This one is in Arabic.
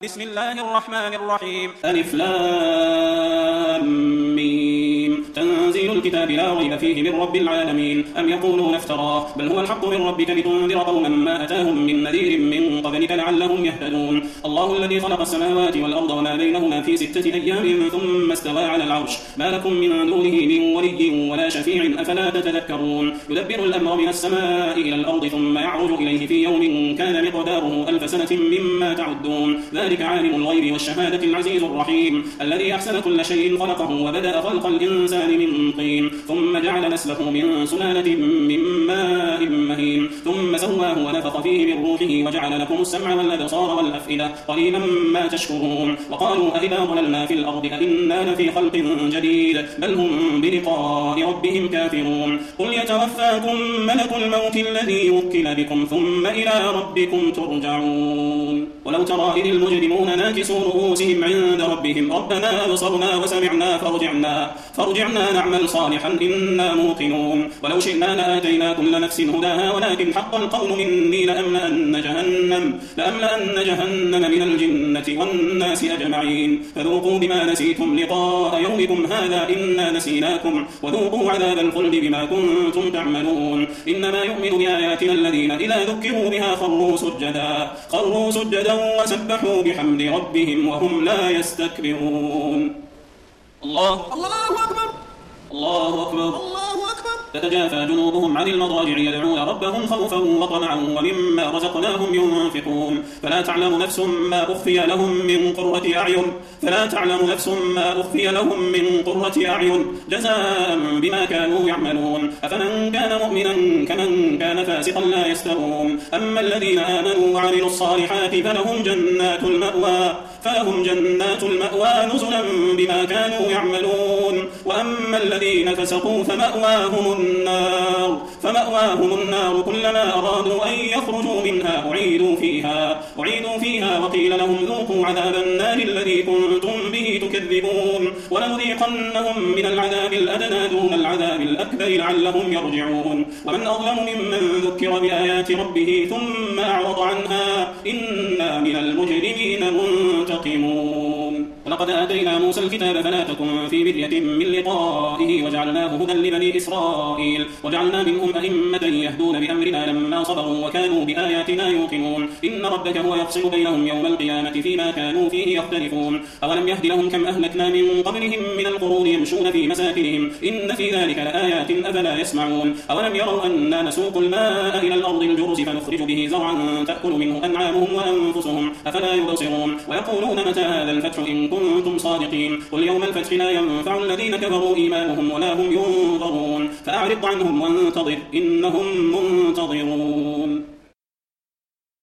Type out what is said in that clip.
بسم الله الرحمن الرحيم. ألف لام ميم. تنزيل الكتاب لا ريب فيه من رب العالمين. أم يقولون افتراه بل هو الحق من ربك لتنذر قوما ما أتاهم من نذير من قبلك لعلهم يهتدون. الله الذي خلق السماوات والأرض وما بينهما في 6 أيام ثم استوى على العرش ما لكم من دونه من ولي ولا شفيع أفلا تتذكرون. يدبر الأمر من السماء إلى الأرض ثم يعرج إليه في يوم كان مقداره 1000 سنة مما تعدون. ذلك عالم الغيب والشهادة العزيز الرحيم الذي أحسن كل شيء خلقه وبدأ خلق الإنسان من طين ثم جعل نسله من سلالة من ماء مهين ثم سواه ونفخ فيه من روحه وجعل لكم السمع والأبصار والأفئدة قليلا ما تشكرون. وقالوا أإذا ضللنا في الأرض أإنا لفي خلق جديد بل هم بلقاء ربهم كافرون. قل يتوفاكم ملك الموت الذي وكل بكم ثم إلى ربكم ترجعون. ولو ترى إذ المجرمون ناكسوا رؤوسهم عند ربهم ربنا أبصرنا وسمعنا فارجعنا نعمل صالحا إنا موقنون. ولو شئنا لآتينا كل نفس هداها ولكن حق القول مني لأملأن جهنم من الجنة والناس أجمعين. فذوقوا بما نسيتم لقاء يومكم هذا إنا نسيناكم وذوقوا عذاب الخلد بما كنتم تعملون. إنما يؤمن بآياتنا الذين إذا ذكروا بها خروا سجدا وسبحوا بحمد ربهم وهم لا يستكبرون. الله أكبر. الله أكبر. تتجافى جنوبهم عن المضاجع يدعون ربهم خوفا وطمعا ومما رزقناهم ينفقون. فلا تعلم نفس ما أخفي لهم من قرة أعين جزاء بما كانوا يعملون. أفمن كان مؤمنا كمن كان فاسقا لا يستوون. أما الذين آمنوا وعملوا الصالحات فلهم جنات المأوى نزلا بما كانوا يعملون. وأما الذين فسقوا فمأواهم النار كلما أرادوا أن يخرجوا منها أعيدوا فيها وقيل لهم ذوقوا عذاب النار الذي كنتم به تكذبون. ولنذيقنهم من العذاب الأدنى دون العذاب الأكبر لعلهم يرجعون. ومن أظلم ممن ذكر بآيات ربه ثم أعرض عنها إنا من المجرمين منتقمون. ولقد آتينا موسى الكتاب فلا تكن في مرية من لقائه وجعلناه هدى لبني إسرائيل وجعلنا منهم أئمة يهدون بأمرنا لما صبروا وكانوا بآياتنا يوقنون. إن ربك هو يفصل بينهم يوم القيامة فيما كانوا فيه يختلفون. أولم يهد لهم كم أهلكنا من قبلهم من القرون يمشون في مساكنهم إن في ذلك لآيات أفلا يسمعون. أولم يروا أنا نسوق الماء إلى الأرض الجرز فنخرج به زرعا تأكل منه أنعامهم وأنفسهم أفلا يبصرون. ويقولون متى هذا الفتح إن كنتم صادقين. قل يوم الفتح لا ينفع الذين كفروا إيمانهم ولا هم ينظرون. فأعرض عنهم وانتظر إنهم منتظرون.